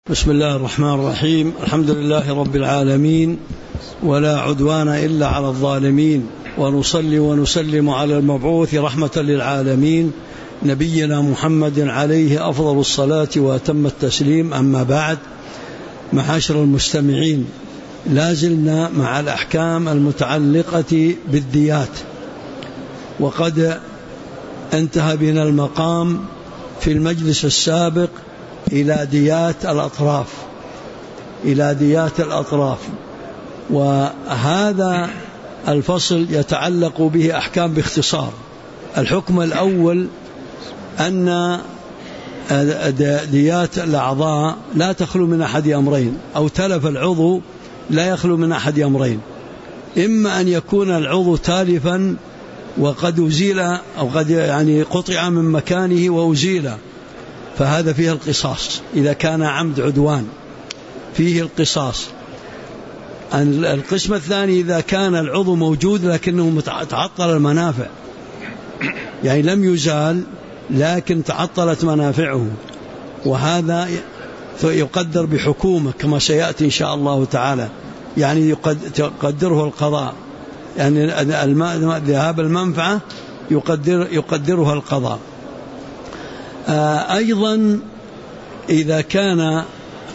بسم الله الرحمن الرحيم. الحمد لله رب العالمين، ولا عدوان إلا على الظالمين، ونصلي ونسلم على المبعوث رحمة للعالمين نبينا محمد عليه أفضل الصلاة وأتم التسليم. أما بعد، معاشر المستمعين، لازلنا مع الأحكام المتعلقة بالديات، وقد انتهى بنا المقام في المجلس السابق إلى ديات الأطراف، وهذا الفصل يتعلق به أحكام باختصار. الحكم الأول أن ديات الأعضاء لا تخلو من أحد أمرين، أو تلف العضو لا يخلو من أحد أمرين: إما أن يكون العضو تالفا وقد أزيل، أو قد قطع من مكانه وأزيل، فهذا فيه القصاص. إذا كان عمد عدوان فيه القصاص. القسم الثاني: إذا كان العضو موجود لكنه تعطل المنافع، يعني لم يزال لكن تعطلت منافعه، وهذا يقدر بحكومة كما سيأتي إن شاء الله تعالى، يعني يقدره القضاء، يعني ذهاب المنفعة يقدرها القضاء. أيضا إذا كان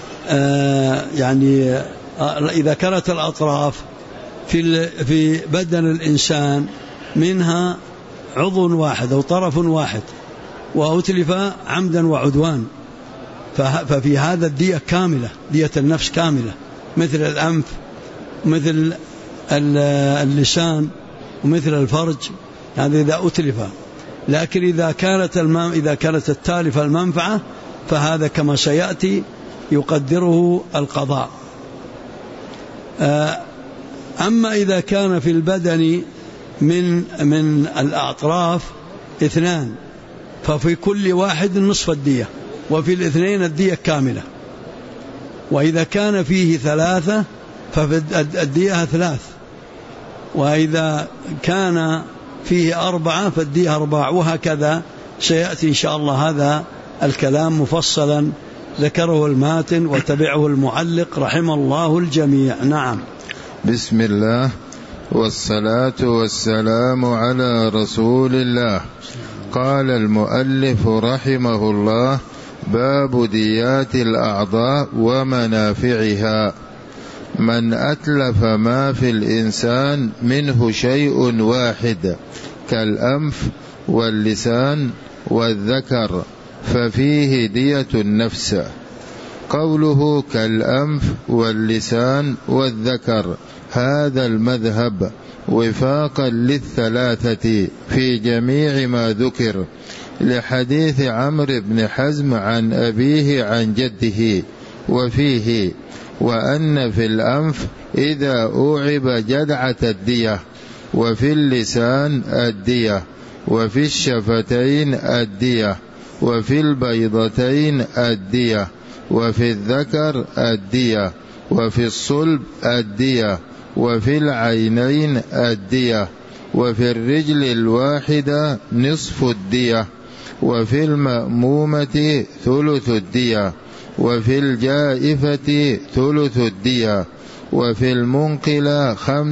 إذا كانت الأطراف في بدن الإنسان منها عضو واحد أو طرف واحد وأتلف عمدا وعدوان، ففي هذا الدية كاملة، دية النفس كاملة، مثل الأنف، مثل اللسان، ومثل الفرج، هذا إذا أتلف. لكن إذا كانت التالفة المنفعة فهذا كما سيأتي يقدره القضاء. أما إذا كان في البدن من الأطراف اثنان، ففي كل واحد نصف الدية، وفي الاثنين الدية كاملة. وإذا كان فيه ثلاثة فالدية ثلاث، وإذا كان فيه أربعة فالدية أربع، وهكذا سيأتي إن شاء الله هذا الكلام مفصلا، ذكره الماتن وتبعه المعلق رحم الله الجميع. نعم. بسم الله والصلاة والسلام على رسول الله. قال المؤلف رحمه الله: باب ديات الأعضاء ومنافعها. من أتلف ما في الإنسان منه شيء واحد كالأنف واللسان والذكر ففيه دية النفس. قوله كالأنف واللسان والذكر هذا المذهب وفاقا للثلاثة في جميع ما ذكر، لحديث عمرو بن حزم عن أبيه عن جده، وفيه: وأن في الأنف إذا أوعب جدعة الدية، وفي اللسان الدية، وفي الشفتين الدية، وفي البيضتين الدية، وفي الذكر الدية، وفي الصلب الدية، وفي العينين الدية، وفي الرجل الواحدة نصف الدية، وفي المأمومة ثلث الدية، وفي الجائفة ثلث الدية، وفي المنقلة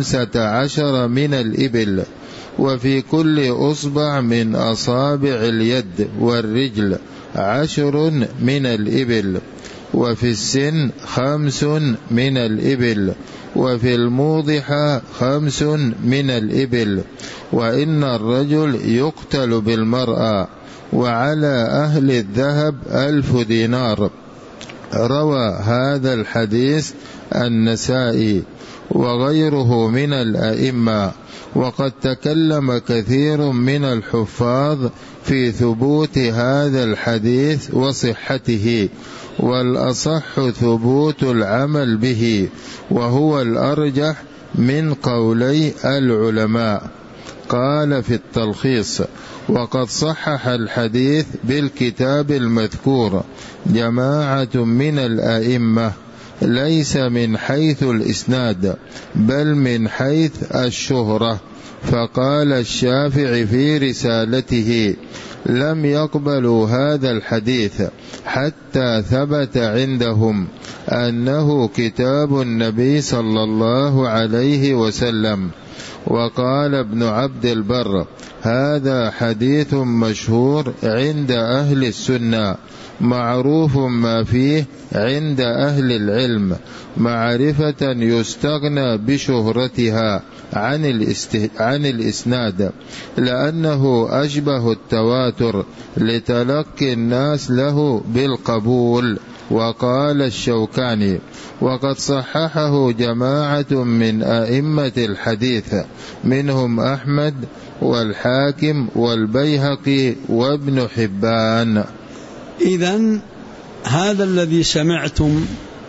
15 من الإبل، وفي كل أصبع من أصابع اليد والرجل 10 من الإبل، وفي السن 5 من الإبل، وفي الموضحة 5 من الإبل. وإن الرجل يقتل بالمرأة، وعلى أهل الذهب 1000 دينار. روى هذا الحديث النسائي وغيره من الأئمة، وقد تكلم كثير من الحفاظ في ثبوت هذا الحديث وصحته، والأصح ثبوت العمل به، وهو الأرجح من قولي العلماء. قال في التلخيص: وقد صحح الحديث بالكتاب المذكور جماعة من الأئمة، ليس من حيث الإسناد بل من حيث الشهرة. فقال الشافعي في رسالته: لم يقبلوا هذا الحديث حتى ثبت عندهم أنه كتاب النبي صلى الله عليه وسلم. وقال ابن عبد البر: هذا حديث مشهور عند أهل السنة، معروف ما فيه عند أهل العلم، معرفة يستغنى بشهرتها عن الإسناد، لأنه أشبه التواتر لتلقي الناس له بالقبول. وقال الشوكاني: وقد صححه جماعة من أئمة الحديث، منهم أحمد والحاكم والبيهقي وابن حبان. إذن هذا الذي سمعتم،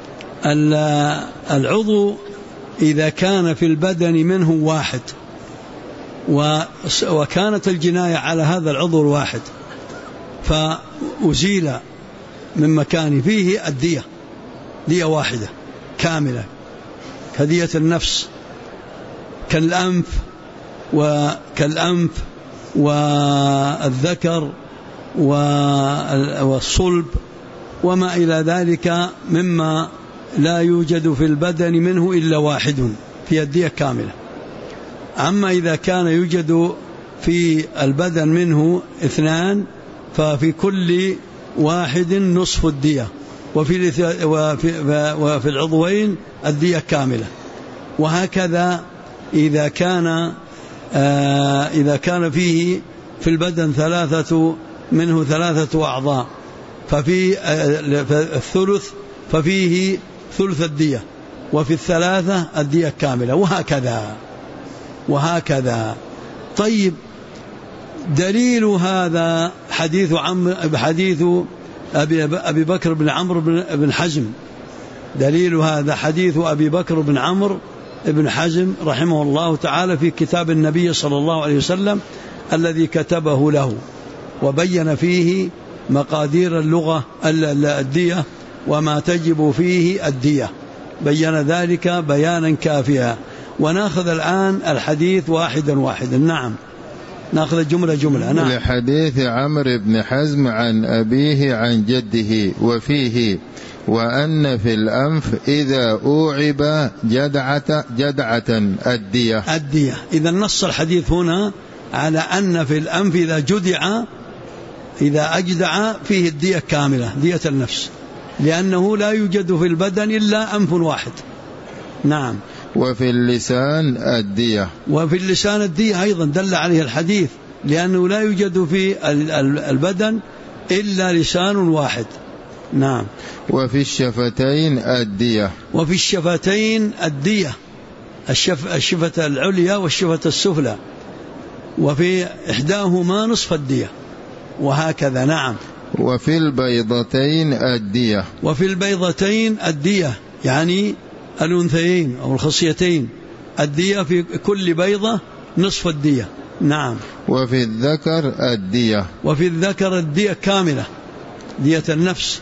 العضو إذا كان في البدن منه واحد وكانت الجناية على هذا العضو الواحد فأزيل من مكان فيه الدية، دية واحدة كاملة كدية النفس، كالأنف والذكر والصلب وما إلى ذلك مما لا يوجد في البدن منه إلا واحد في الدية كاملة. أما إذا كان يوجد في البدن منه اثنان ففي كل واحد نصف الدية، وفي العضوين الدية كاملة. وهكذا إذا كان فيه في البدن منه ثلاثة أعضاء ففي الثلث ففيه ثلث الدية، وفي الثلاثة الدية كاملة، وهكذا. طيب، دليل هذا حديث أبي بكر بن عمرو بن حزم. دليل هذا حديث أبي بكر بن عمرو بن حزم رحمه الله تعالى في كتاب النبي صلى الله عليه وسلم الذي كتبه له، وبين فيه مقادير الدية وما تجب فيه الدية، بين ذلك بيانا كافيا. ونأخذ الآن الحديث واحدا. نعم، نأخذ جملة. نعم. لحديث عمرو بن حزم عن أبيه عن جده، وفيه: وأن في الأنف إذا أوعب جدعة الدية. إذا نص الحديث هنا على أن في الأنف إذا أجدع فيه الدية كاملة، دية النفس، لأنه لا يوجد في البدن إلا أنف واحد. نعم. وفي اللسان الدية. وفي اللسان الدية أيضا دل عليه الحديث، لأنه لا يوجد في البدن إلا لسان واحد. نعم. وفي الشفتين الدية. وفي الشفتين الدية، الشفة العليا والشفة السفلى، وفي إحداهما نصف الدية، وهكذا. نعم. وفي البيضتين الدية. وفي البيضتين الدية يعني الأنثيين أو الخصيتين، الدية في كل بيضة نصف الدية. نعم. وفي الذكر الدية. وفي الذكر الدية كاملة، دية النفس،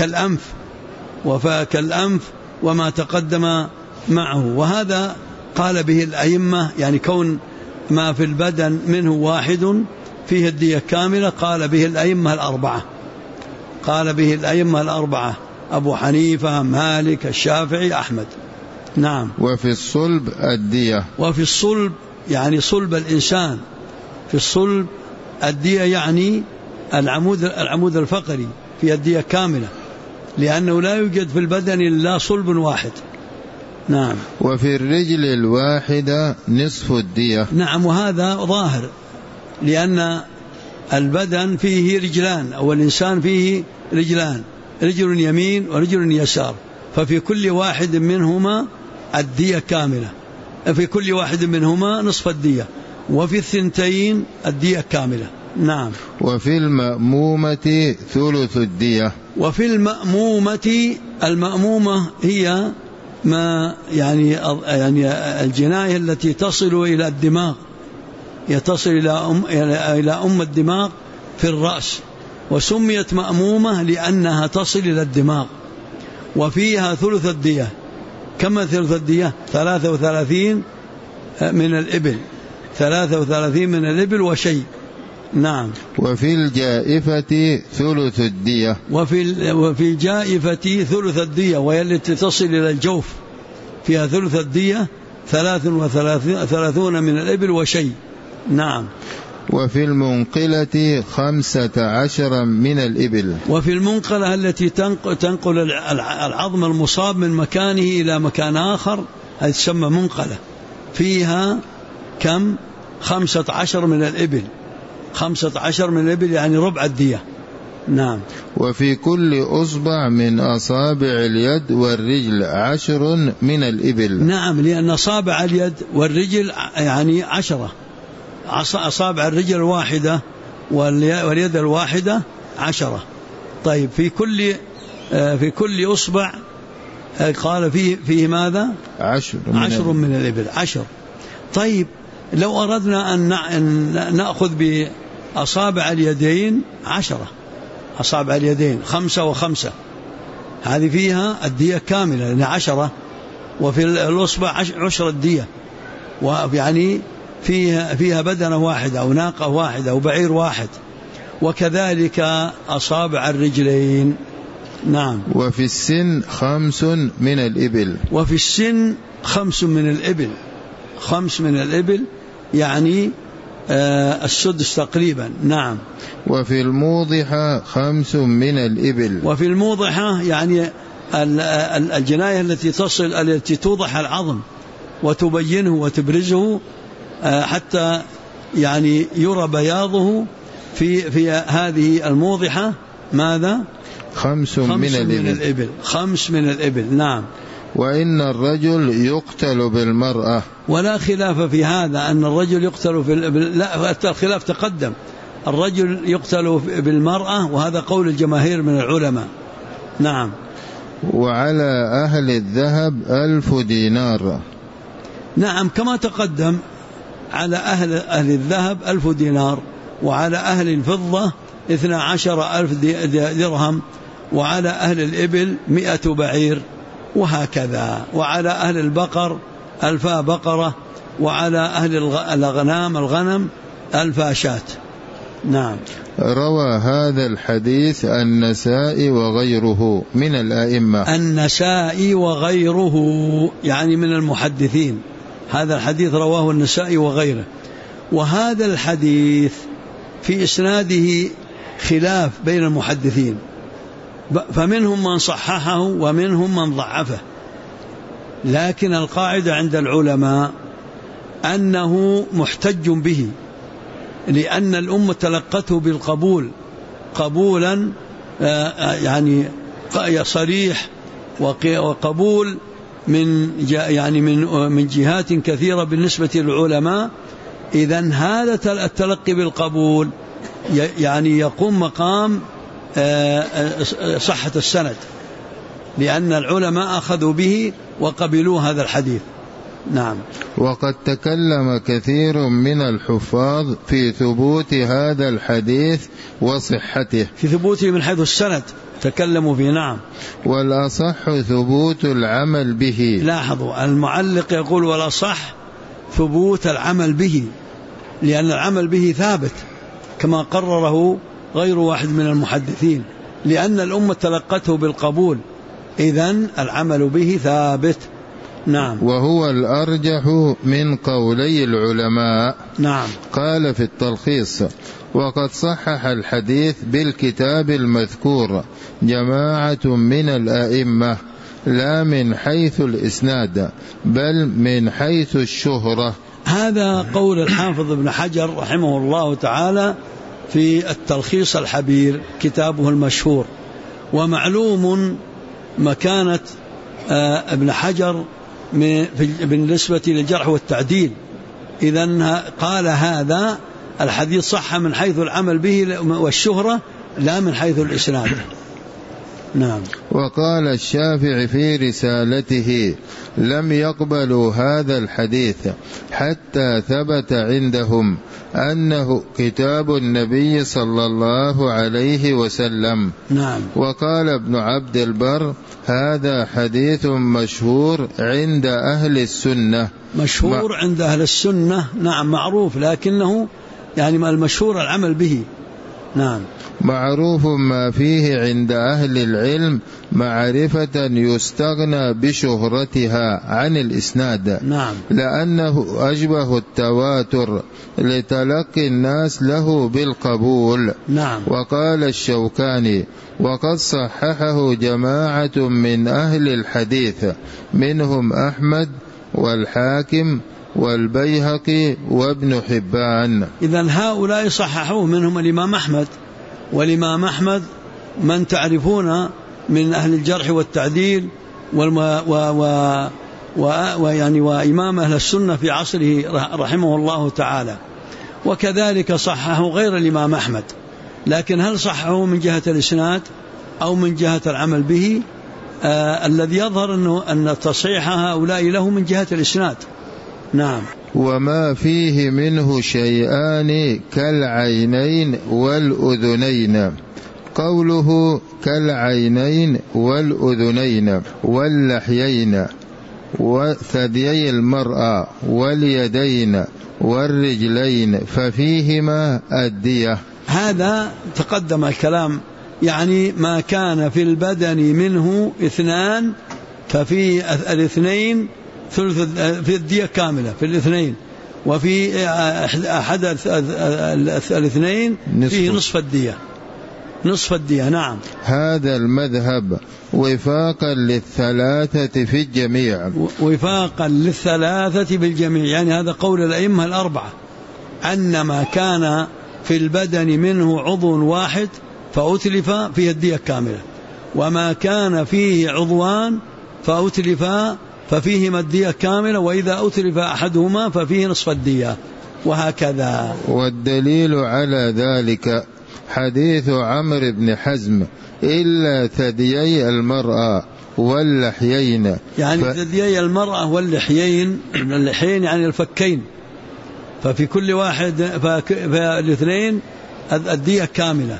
كالأنف وما تقدم معه. وهذا قال به الأئمة، يعني كون ما في البدن منه واحد فيه الدية كاملة، قال به الأئمة الأربعة، أبو حنيفة، مالك، الشافعي، أحمد. نعم. وفي الصلب الدية. وفي الصلب يعني صلب الإنسان، في الصلب الدية يعني العمود الفقري في الدية كاملة، لأنه لا يوجد في البدن إلا صلب واحد. نعم. وفي الرجل الواحدة نصف الدية. نعم. وهذا ظاهر، لأن البدن فيه رجلان، أو الإنسان فيه رجلان، رجل يمين ورجل يسار، ففي كل واحد منهما الدية كاملة، في كل واحد منهما نصف الدية، وفي الثنتين الدية كاملة. نعم. وفي المأمومة ثلث الدية. وفي المأمومة هي ما يعني الجناية التي تصل إلى الدماغ، يتصل إلى أم الدماغ في الرأس، وسميت مأمومة لأنها تصل إلى الدماغ، وفيها ثلث الدية. كم ثلث الدية؟ 33 من الإبل، 33 من الإبل وشيء. نعم. وفي الجائفة ثلث الدية. وفي الجائفة ثلث الدية، وهي التي تصل إلى الجوف، فيها ثلث الدية 33 من الإبل وشيء. نعم. وفي المنقلة 15 من الإبل. وفي المنقلة التي تنقل العظم المصاب من مكانه إلى مكان آخر، هذه تسمى منقلة، فيها كم؟ 15 من الإبل. 15 من الإبل يعني ربع الدية. نعم. وفي كل أصبع من أصابع اليد والرجل 10 من الإبل. نعم، لأن أصابع اليد والرجل يعني 10، أصابع الرجل الواحدة واليد الواحدة 10. طيب في كل أصبع قال فيه ماذا؟ 10 من الإبل. 10. طيب لو أردنا أن نأخذ بأصابع اليدين 10، أصابع اليدين 5 و5، هذه فيها الدية كاملة لأنها 10، وفي الأصبع 10 الدية، ويعني فيها بدنة واحدة أو ناقة واحدة أو بعير واحد، وكذلك أصابع الرجلين. نعم. وفي السن 5 من الإبل. وفي السن 5 من الإبل. 5 من الإبل يعني السدس تقريبا. نعم. وفي الموضحة 5 من الإبل. وفي الموضحة يعني الجناية التي توضح العظم وتبينه وتبرزه حتى يعني يرى بياضه في هذه الموضحة. ماذا؟ 5 من الإبل. 5 من الإبل. نعم. وإن الرجل يقتل بالمرأة. ولا خلاف في هذا أن الرجل يقتل لا، الخلاف تقدم، الرجل يقتل بالمرأة، وهذا قول الجماهير من العلماء. نعم. وعلى أهل الذهب 1000 دينار. نعم، كما تقدم، على أهل الذهب 1000 دينار، وعلى أهل الفضة 12,000 درهم، وعلى أهل الإبل 100 بعير، وهكذا. وعلى أهل البقر 1000 بقرة، وعلى أهل الغنم 1000 شاة. نعم. روى هذا الحديث النسائي وغيره من الأئمة. النسائي وغيره يعني من المحدثين، هذا الحديث رواه النسائي وغيره. وهذا الحديث في إسناده خلاف بين المحدثين، فمنهم من صححه ومنهم من ضعفه، لكن القاعدة عند العلماء أنه محتج به، لأن الأمة تلقته بالقبول قبولا يعني صريح، وقبول من جهات كثيرة بالنسبة للعلماء. إذن هذا التلقي بالقبول يعني يقوم مقام صحة السند، لأن العلماء أخذوا به وقبلوا هذا الحديث. نعم. وقد تكلم كثير من الحفاظ في ثبوت هذا الحديث وصحته، في ثبوته من حيث السند تكلموا فيه. نعم. والأصح ثبوت العمل به. لاحظوا المعلق يقول والأصح ثبوت العمل به، لأن العمل به ثابت كما قرره غير واحد من المحدثين، لأن الأمة تلقته بالقبول، إذن العمل به ثابت. نعم. وهو الأرجح من قولي العلماء. نعم. قال في التلخيص: وقد صحح الحديث بالكتاب المذكور جماعة من الأئمة، لا من حيث الإسناد بل من حيث الشهرة. هذا قول الحافظ ابن حجر رحمه الله تعالى في التلخيص الحبير، كتابه المشهور. ومعلوم مكانة ابن حجر بالنسبة للجرح والتعديل، إذن قال هذا الحديث صح من حيث العمل به والشهرة، لا من حيث الإسناد. نعم. وقال الشافعي في رسالته: لم يقبلوا هذا الحديث حتى ثبت عندهم أنه كتاب النبي صلى الله عليه وسلم. نعم. وقال ابن عبد البر: هذا حديث مشهور عند أهل السنة. مشهور عند أهل السنة، نعم، معروف، لكنه يعني المشهور العمل به. نعم. معروف ما فيه عند أهل العلم معرفة يستغنى بشهرتها عن الإسناد. نعم. لأنه أشبه التواتر لتلقي الناس له بالقبول. نعم. وقال الشوكاني: وقد صححه جماعة من أهل الحديث منهم أحمد والحاكم والبيهقي وابن حبان. إذن هؤلاء صححوه، منهم الإمام أحمد، والإمام أحمد من تعرفون من أهل الجرح والتعديل وإمام أهل السنة في عصره رحمه الله تعالى. وكذلك صححه غير الإمام أحمد، لكن هل صححه من جهة الإسناد أو من جهة العمل به؟ الذي يظهر أن تصحيح هؤلاء له من جهة الإسناد. نعم. وما فيه منه شيئان كالعينين والأذنين. قوله كالعينين والأذنين واللحيين وثديي المرأة واليدين والرجلين ففيهما الدية. هذا تقدم الكلام، يعني ما كان في البدن منه 2 ففي الاثنين ثلث، في الدية كاملة في الاثنين، وفي أحد الاثنين فيه نصف الدية. نعم. هذا المذهب وفاقا للثلاثة في الجميع. وفاقا للثلاثة بالجميع، يعني هذا قول الأئمة الأربعة، أن ما كان في البدن منه عضو واحد فأتلف فيه الدية كاملة، وما كان فيه عضوان فأتلف ففيهما الدية كاملة، وإذا أتلف أحدهما ففيه نصف الدية، وهكذا. والدليل على ذلك حديث عمرو بن حزم: إلا ثديي المرأة واللحيين. يعني ثديي المرأة واللحيين، اللحيين يعني الفكين، ففي كل واحد فالاثنين الدية كاملة.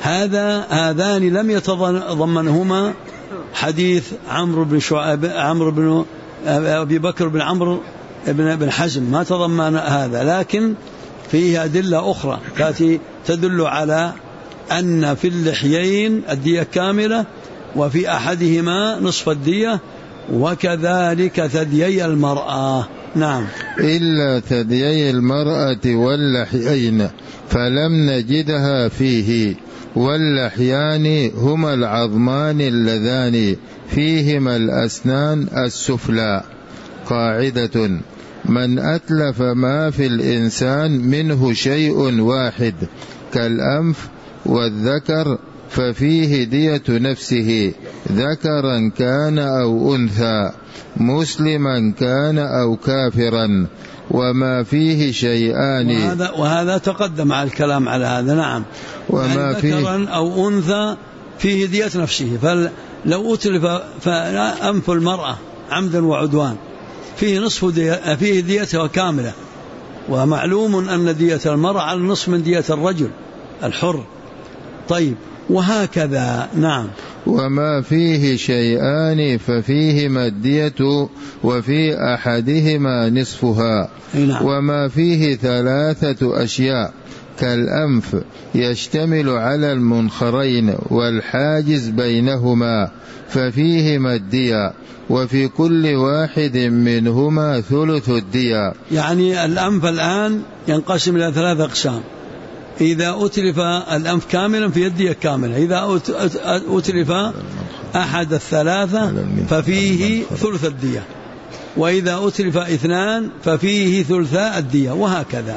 هذان لم يتضمنهما حديث عمرو بن أبي بكر بن عمرو بن حزم، ما تضمن هذا، لكن فيه أدلة أخرى التي تدل على أن في اللحيين الدية كاملة، وفي أحدهما نصف الدية، وكذلك ثديي المرأة. نعم. إلا ثديي المرأة واللحيين فلم نجدها فيه. واللحيان هما العظمان اللذان فيهما الأسنان السفلى. قاعدة: من أتلف ما في الإنسان منه شيء واحد كالأنف والذكر ففيه دية نفسه، ذكرا كان أو أنثى، مسلما كان أو كافرا. وما فيه شيئان، وهذا تقدم على الكلام على هذا. نعم. وما فيه ذكرا أو أنثى فيه دية نفسه، فلو أتلف فأنف المرأة عمدا وعدوان فيه نصف دية، فيه ديتها كاملة، ومعلوم أن دية المرأة على نصف من دية الرجل الحر. طيب، وهكذا. نعم. وما فيه شيئان ففيهما الدية وفي أحدهما نصفها. نعم. وما فيه 3 أشياء كالأنف يشتمل على المنخرين والحاجز بينهما ففيهما الدية، وفي كل واحد منهما ثلث الدية. يعني الأنف الآن ينقسم إلى 3 أقسام: إذا أتلف الأنف كاملا في الدية كاملة، إذا أتلف أحد الثلاثة ففيه ثلث الدية، وإذا أتلف 2 ففيه ثلثاء الدية، وهكذا.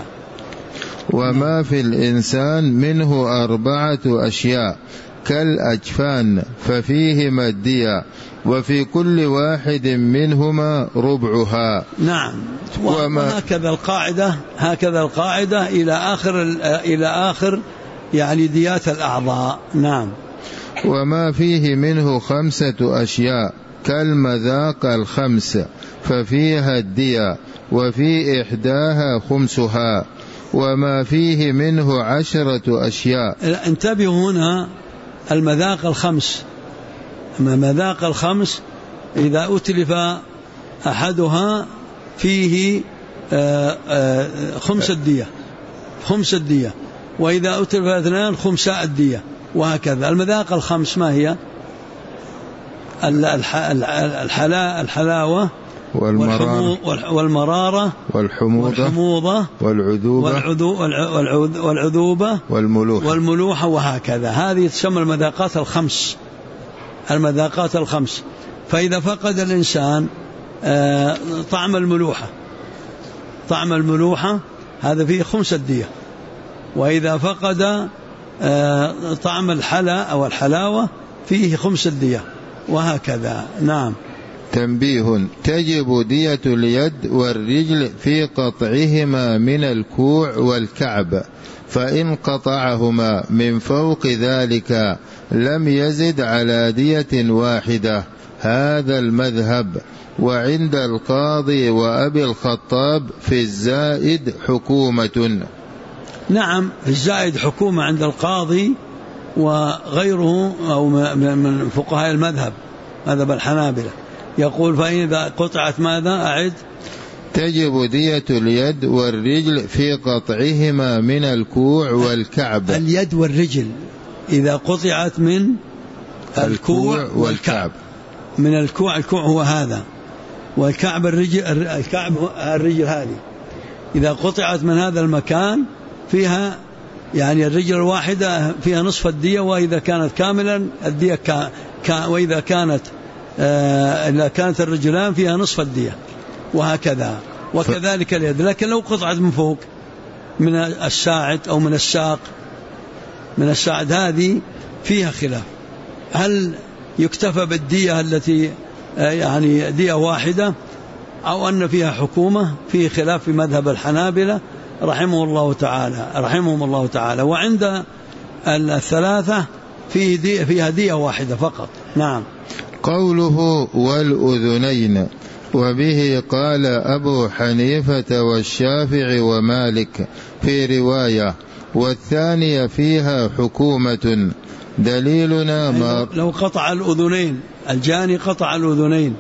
وما في الإنسان منه 4 أشياء كالأجفان ففيهما الدية، وفي كل واحد منهما ربعها. نعم. وهكذا القاعدة، هكذا القاعدة إلى آخر يعني ديات الأعضاء. نعم. وما فيه منه 5 أشياء كالمذاق الخمس ففيها الدية، وفي إحداها خمسها. وما فيه منه 10 أشياء. انتبهوا هنا، المذاق الخمس، مذاق الخمس إذا أتلف أحدها فيه 5 الدية، خمس الدية، وإذا أتلف اثنان خمساء الدية، وهكذا. المذاق الخمس ما هي؟ الحلاوة والمرارة والحموضة والعذوبة والملوحة، وهكذا. هذه تسمى المذاقات الخمس. فإذا فقد الإنسان طعم الملوحة هذا فيه خمس الدية، وإذا فقد طعم الحلا أو الحلاوة فيه خمس الدية، وهكذا. نعم. تنبيه: تجب دية اليد والرجل في قطعهما من الكوع والكعب، فإن قطعهما من فوق ذلك لم يزد على دية واحدة. هذا المذهب. وعند القاضي وأبي الخطاب في الزائد حكومة. نعم، في الزائد حكومة عند القاضي وغيره أو من فقهاء المذهب، مذهب الحنابلة، يقول فإذا قطعت ماذا؟ أعد. تجب دية اليد والرجل في قطعهما من الكوع والكعب. اليد والرجل إذا قطعت من الكوع والكعب. من الكوع هو هذا، والكعب الرجل هذه. إذا قطعت من هذا المكان فيها يعني الرجل الواحدة فيها نصف الدية، وإذا كانت كاملا الدية وإذا كانت الرجلان فيها نصف الدية، وهكذا. وكذلك اليد. لكن لو قطعت من فوق من الساعد أو من الساق، من الساعد، هذه فيها خلاف، هل يكتفى بالدية التي يعني دية واحدة أو أن فيها حكومة؟ فيه خلاف في مذهب الحنابلة رحمهم الله تعالى. وعند الثلاثة فيها دية واحدة فقط. نعم. قوله والأذنين، وبه قال أبو حنيفة والشافعي ومالك في رواية، والثانية فيها حكومة. دليلنا ما لو قطع الأذنين، الجاني قطع الأذنين،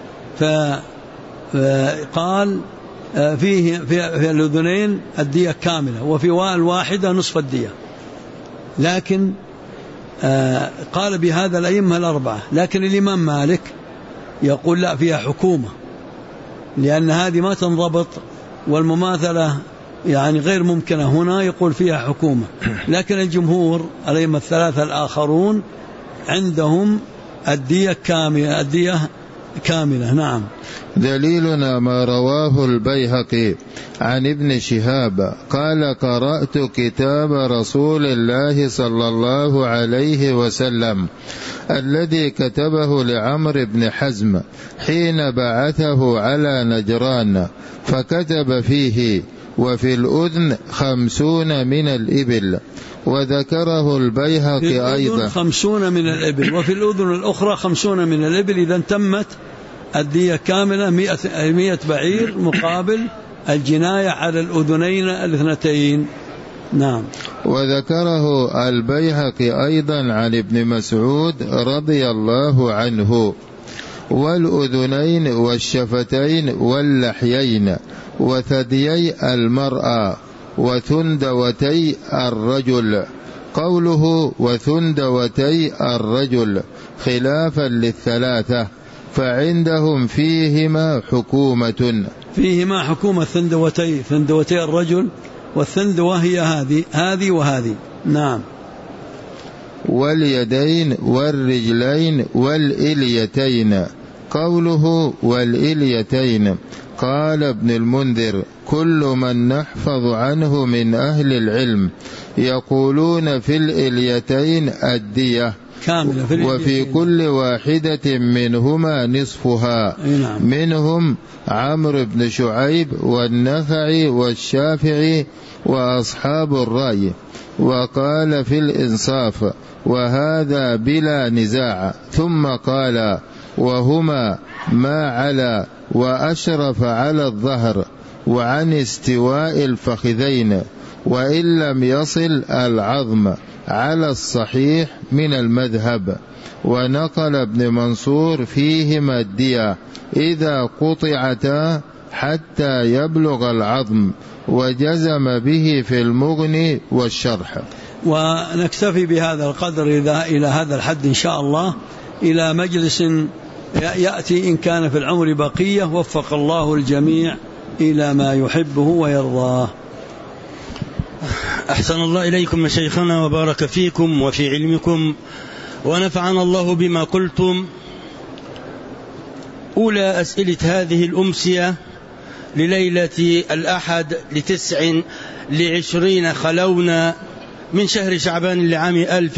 فقال فيه في الأذنين الدية كاملة، وفي الواحدة نصف الدية. لكن قال بهذا الأئمة الأربعة، لكن الإمام مالك يقول لا، فيها حكومة، لأن هذه ما تنضبط والمماثلة يعني غير ممكنة. هنا يقول فيها حكومة، لكن الجمهور الأئمة الثلاثة الآخرون عندهم الدية كاملة. نعم. دليلنا ما رواه البيهقي عن ابن شهاب قال: قرأت كتاب رسول الله صلى الله عليه وسلم الذي كتبه لعمرو بن حزم حين بعثه على نجران، فكتب فيه: وفي الأذن 50 من الإبل. وذكره البيهقي أيضا 50 من الإبل، وفي الأذن الأخرى 50 من الإبل. إذا تمت الدية كاملة 100 بعير مقابل الجناية على الأذنين الاثنتين. نعم. وذكره البيهقي أيضا عن ابن مسعود رضي الله عنه: والأذنين والشفتين واللحيين وثديي المرأة وثندوتي الرجل. قوله وثندوتي الرجل خلافا للثلاثة، فعندهم فيهما حكومة. ثندوتي الرجل، والثندوة هي هذه وهذه. نعم. واليدين والرجلين والإليتين. قوله والإليتين، قال ابن المنذر: كل من نحفظ عنه من أهل العلم يقولون في الإليتين الدية كاملة، وفي كل واحدة منهما نصفها. منهم عمرو بن شعيب والنخعي والشافعي وأصحاب الرأي. وقال في الإنصاف: وهذا بلا نزاع. ثم قال: وهما ما على وأشرف على الظهر وعن استواء الفخذين، وإن لم يصل العظم، على الصحيح من المذهب. ونقل ابن منصور فيهما الدية إذا قطعتا حتى يبلغ العظم، وجزم به في المغني والشرح. ونكتفي بهذا القدر إلى هذا الحد إن شاء الله، إلى مجلس يأتي إن كان في العمر بقية. وفق الله الجميع إلى ما يحبه ويرضاه. أحسن الله إليكم يا شيخنا وبارك فيكم وفي علمكم ونفعنا الله بما قلتم. أولى أسئلة هذه الأمسية لليلة الأحد 29 خلونا من شهر شعبان لعام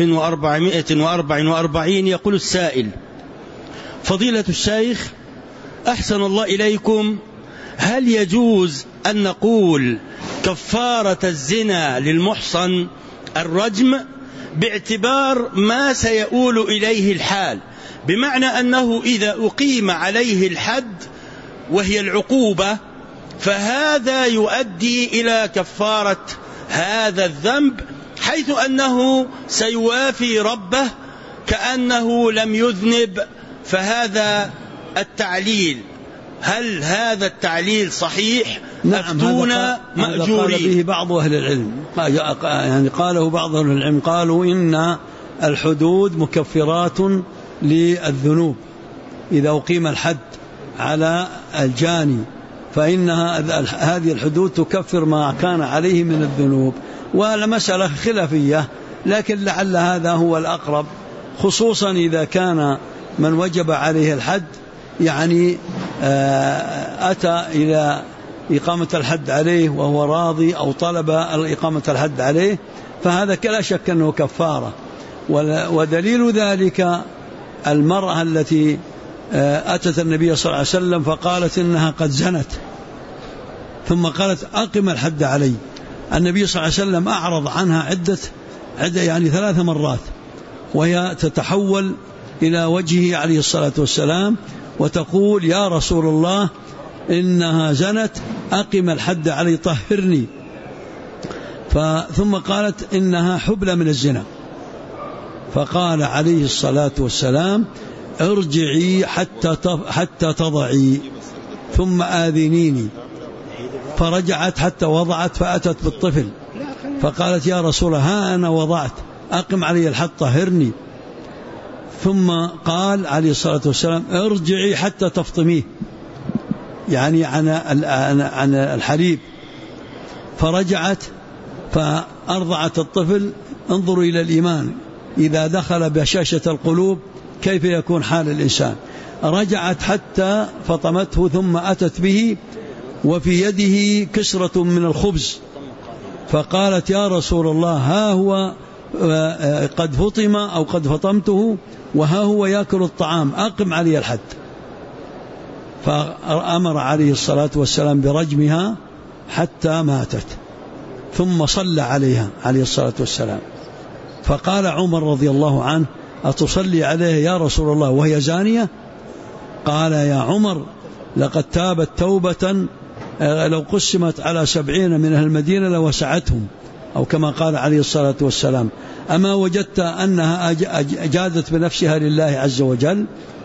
1444. يقول السائل: فضيلة الشيخ أحسن الله إليكم، هل يجوز أن نقول كفارة الزنا للمحصن الرجم باعتبار ما سيؤول إليه الحال، بمعنى أنه إذا أقيم عليه الحد وهي العقوبة فهذا يؤدي إلى كفارة هذا الذنب، حيث أنه سيوافي ربه كأنه لم يذنب؟ فهذا التعليل، هل هذا التعليل صحيح؟ نعم، هذا قال به بعض أهل العلم، يعني قاله بعض أهل العلم، قالوا إن الحدود مكفرات للذنوب. إذا أقيم الحد على الجاني فإنها هذه الحدود تكفر ما كان عليه من الذنوب. والمسألة خلافية، لكن لعل هذا هو الأقرب، خصوصا إذا كان من وجب عليه الحد يعني أتى إلى إقامة الحد عليه وهو راضي أو طلب إقامة الحد عليه، فهذا لا شك أنه كفارة. ودليل ذلك المرأة التي أتت النبي صلى الله عليه وسلم فقالت إنها قد زنت، ثم قالت أقم الحد علي. النبي صلى الله عليه وسلم أعرض عنها عدة يعني 3 مرات، وهي تتحول إلى وجهه عليه الصلاة والسلام وتقول: يا رسول الله إنها زنت، أقم الحد علي، طهرني. ثم قالت إنها حبلى من الزنا، فقال عليه الصلاة والسلام: ارجعي حتى تضعي ثم آذنيني. فرجعت حتى وضعت، فأتت بالطفل فقالت: يا رسول الله ها أنا وضعت، أقم علي الحد، طهرني. ثم قال عليه الصلاة والسلام: ارجعي حتى تفطميه، يعني عن الحليب. فرجعت فأرضعت الطفل. انظروا إلى الإيمان إذا دخل بشاشة القلوب كيف يكون حال الإنسان. رجعت حتى فطمته، ثم أتت به وفي يده كسرة من الخبز، فقالت: يا رسول الله ها هو قد فطم أو قد فطمته وها هو يأكل الطعام، أقم علي الحد. فأمر عليه الصلاة والسلام برجمها حتى ماتت، ثم صلى عليها عليه الصلاة والسلام. فقال عمر رضي الله عنه: أتصلي عليها يا رسول الله وهي زانية؟ قال: يا عمر لقد تابت توبة لو قسمت على 70 من أهل المدينة لوسعتهم، أو كما قال عليه الصلاة والسلام. أما وجدت أنها جادت بنفسها لله عز وجل؟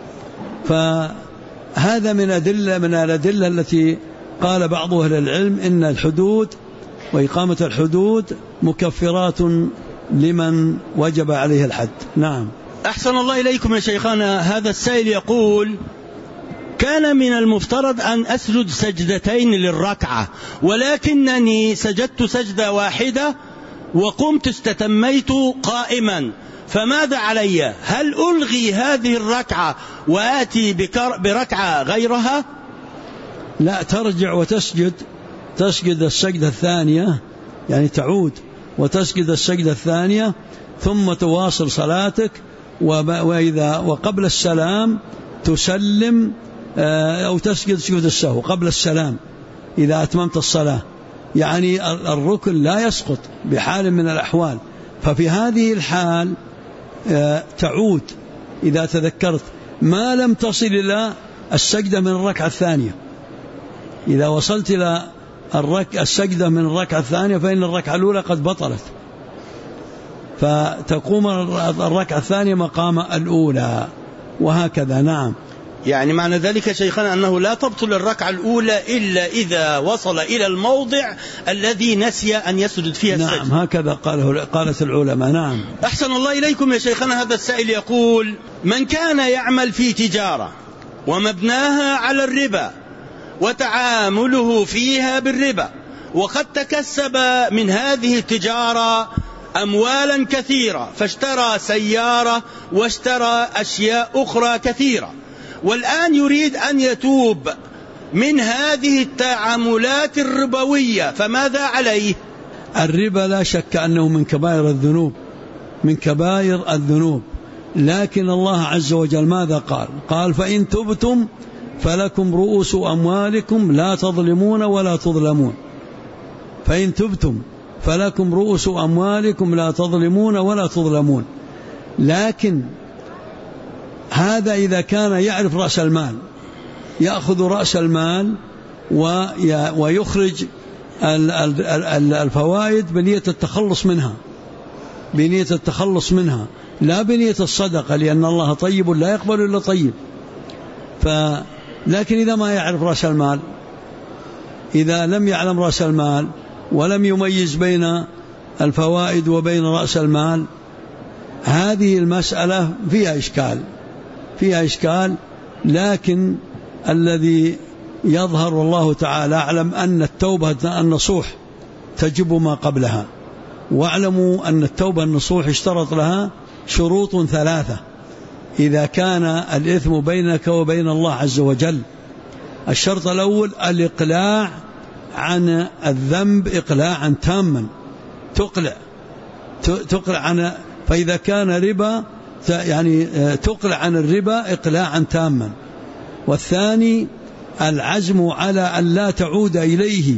فهذا من الأدلة التي قال بعض أهل العلم إن الحدود وإقامة الحدود مكفرات لمن وجب عليه الحد. نعم. أحسن الله إليكم يا شيخنا. هذا السائل يقول: كان من المفترض أن أسجد سجدتين للركعة، ولكنني سجدت سجدة واحدة وقمت استتميت قائما، فماذا علي؟ هل ألغي هذه الركعة وآتي بركعة غيرها؟ لا، ترجع وتسجد السجدة الثانية، يعني تعود وتسجد السجدة الثانية ثم تواصل صلاتك. وقبل السلام تسلم أو تسجد سجود السهو قبل السلام إذا أتممت الصلاة، يعني الركن لا يسقط بحال من الأحوال. ففي هذه الحال تعود إذا تذكرت، ما لم تصل إلى السجدة من الركعة الثانية. إذا وصلت إلى السجدة من الركعة الثانية فإن الركعة الأولى قد بطلت، فتقوم الركعة الثانية مقام الأولى، وهكذا. نعم. يعني معنى ذلك شيخنا أنه لا تبطل الركعة الأولى إلا إذا وصل إلى الموضع الذي نسي أن يسجد فيها السجد. نعم هكذا قالت العلماء. نعم. أحسن الله إليكم يا شيخنا. هذا السائل يقول: من كان يعمل في تجارة ومبناها على الربا وتعامله فيها بالربا، وقد تكسب من هذه التجارة أموالا كثيرة، فاشترى سيارة واشترى أشياء أخرى كثيرة، والآن يريد أن يتوب من هذه التعاملات الربوية، فماذا عليه؟ الربا لا شك أنه من كبائر الذنوب، من كبائر الذنوب، لكن الله عز وجل ماذا قال؟ قال: فإن تبتم فلكم رؤوس أموالكم لا تظلمون ولا تظلمون. فإن تبتم فلكم رؤوس أموالكم لا تظلمون ولا تظلمون. لكن هذا إذا كان يعرف رأس المال، يأخذ رأس المال ويخرج الفوائد بنية التخلص منها، بنية التخلص منها، لا بنية الصدقة، لأن الله طيب لا يقبل إلا طيب. لكن إذا ما يعرف رأس المال، إذا لم يعلم رأس المال ولم يميز بين الفوائد وبين رأس المال، هذه المسألة فيها إشكال. لكن الذي يظهر والله تعالى أعلم أن التوبة النصوح تجب ما قبلها. واعلموا أن التوبة النصوح اشترط لها شروط 3 إذا كان الإثم بينك وبين الله عز وجل. الشرط الأول الإقلاع عن الذنب إقلاعا تاما، تقلع عن، فإذا كان ربا يعني تقلع عن الربا إقلاعا تاما. والثاني العزم على أن لا تعود إليه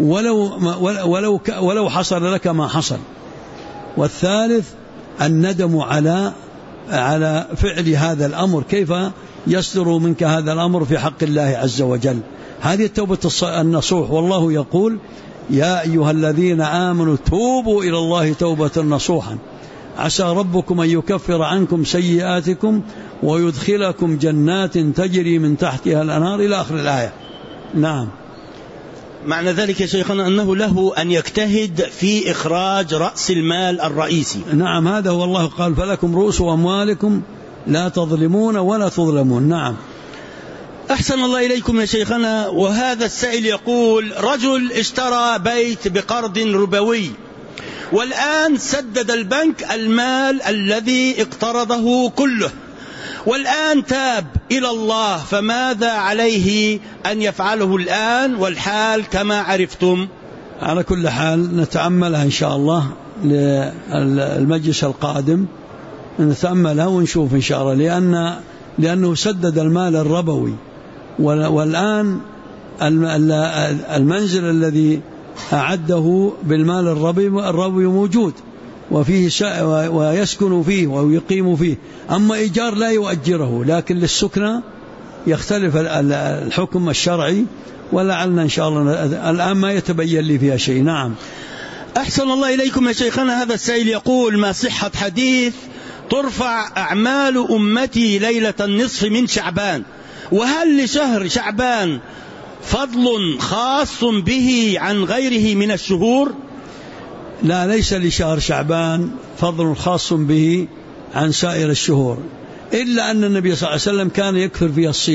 ولو حصل لك ما حصل. والثالث الندم على فعل هذا الأمر، كيف يصدر منك هذا الأمر في حق الله عز وجل. هذه التوبة النصوح. والله يقول: يا أيها الذين آمنوا توبوا إلى الله توبة نصوحا عسى ربكم أن يكفر عنكم سيئاتكم ويدخلكم جنات تجري من تحتها الأنهار إلى آخر الآية. نعم. معنى ذلك يا شيخنا أنه له أن يجتهد في إخراج رأس المال الرئيسي. نعم هذا هو. الله قال: فلكم رؤوس أموالكم لا تظلمون ولا تظلمون. نعم. أحسن الله إليكم يا شيخنا. وهذا السائل يقول: رجل اشترى بيت بقرض ربوي، والآن سدد البنك المال الذي اقترضه كله، والآن تاب إلى الله، فماذا عليه أن يفعله الآن والحال كما عرفتم؟ على كل حال نتأملها إن شاء الله للمجلس القادم، نتأملها ونشوف إن شاء الله، لأنه سدد المال الربوي، والآن المنزل الذي أعده بالمال الربوي موجود وفيه ويسكن فيه ويقيم فيه. أما إيجار لا يؤجره، لكن للسكنة يختلف الحكم الشرعي، ولعلنا إن شاء الله الآن ما يتبين لي فيها شيء. نعم. أحسن الله إليكم يا شيخنا. هذا السائل يقول: ما صحة حديث ترفع أعمال أمتي ليلة النصف من شعبان، وهل لشهر شعبان فضل خاص به عن غيره من الشهور؟ لا، ليس لشهر شعبان فضل خاص به عن سائر الشهور، إلا أن النبي صلى الله عليه وسلم كان يكثر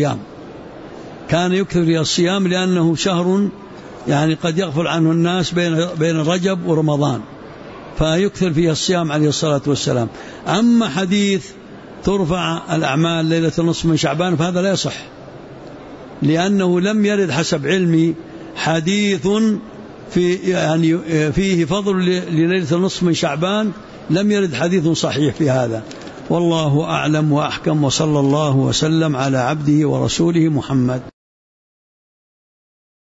فيها الصيام، لأنه شهر يعني قد يغفل عنه الناس بين رجب ورمضان، فيكثر فيها الصيام عليه الصلاة والسلام. أما حديث ترفع الأعمال ليلة النصف من شعبان فهذا لا يصح، لأنه لم يرد حسب علمي حديث فيه فضل لليلة النصف من شعبان، لم يرد حديث صحيح في هذا. والله أعلم وأحكم، وصلى الله وسلم على عبده ورسوله محمد.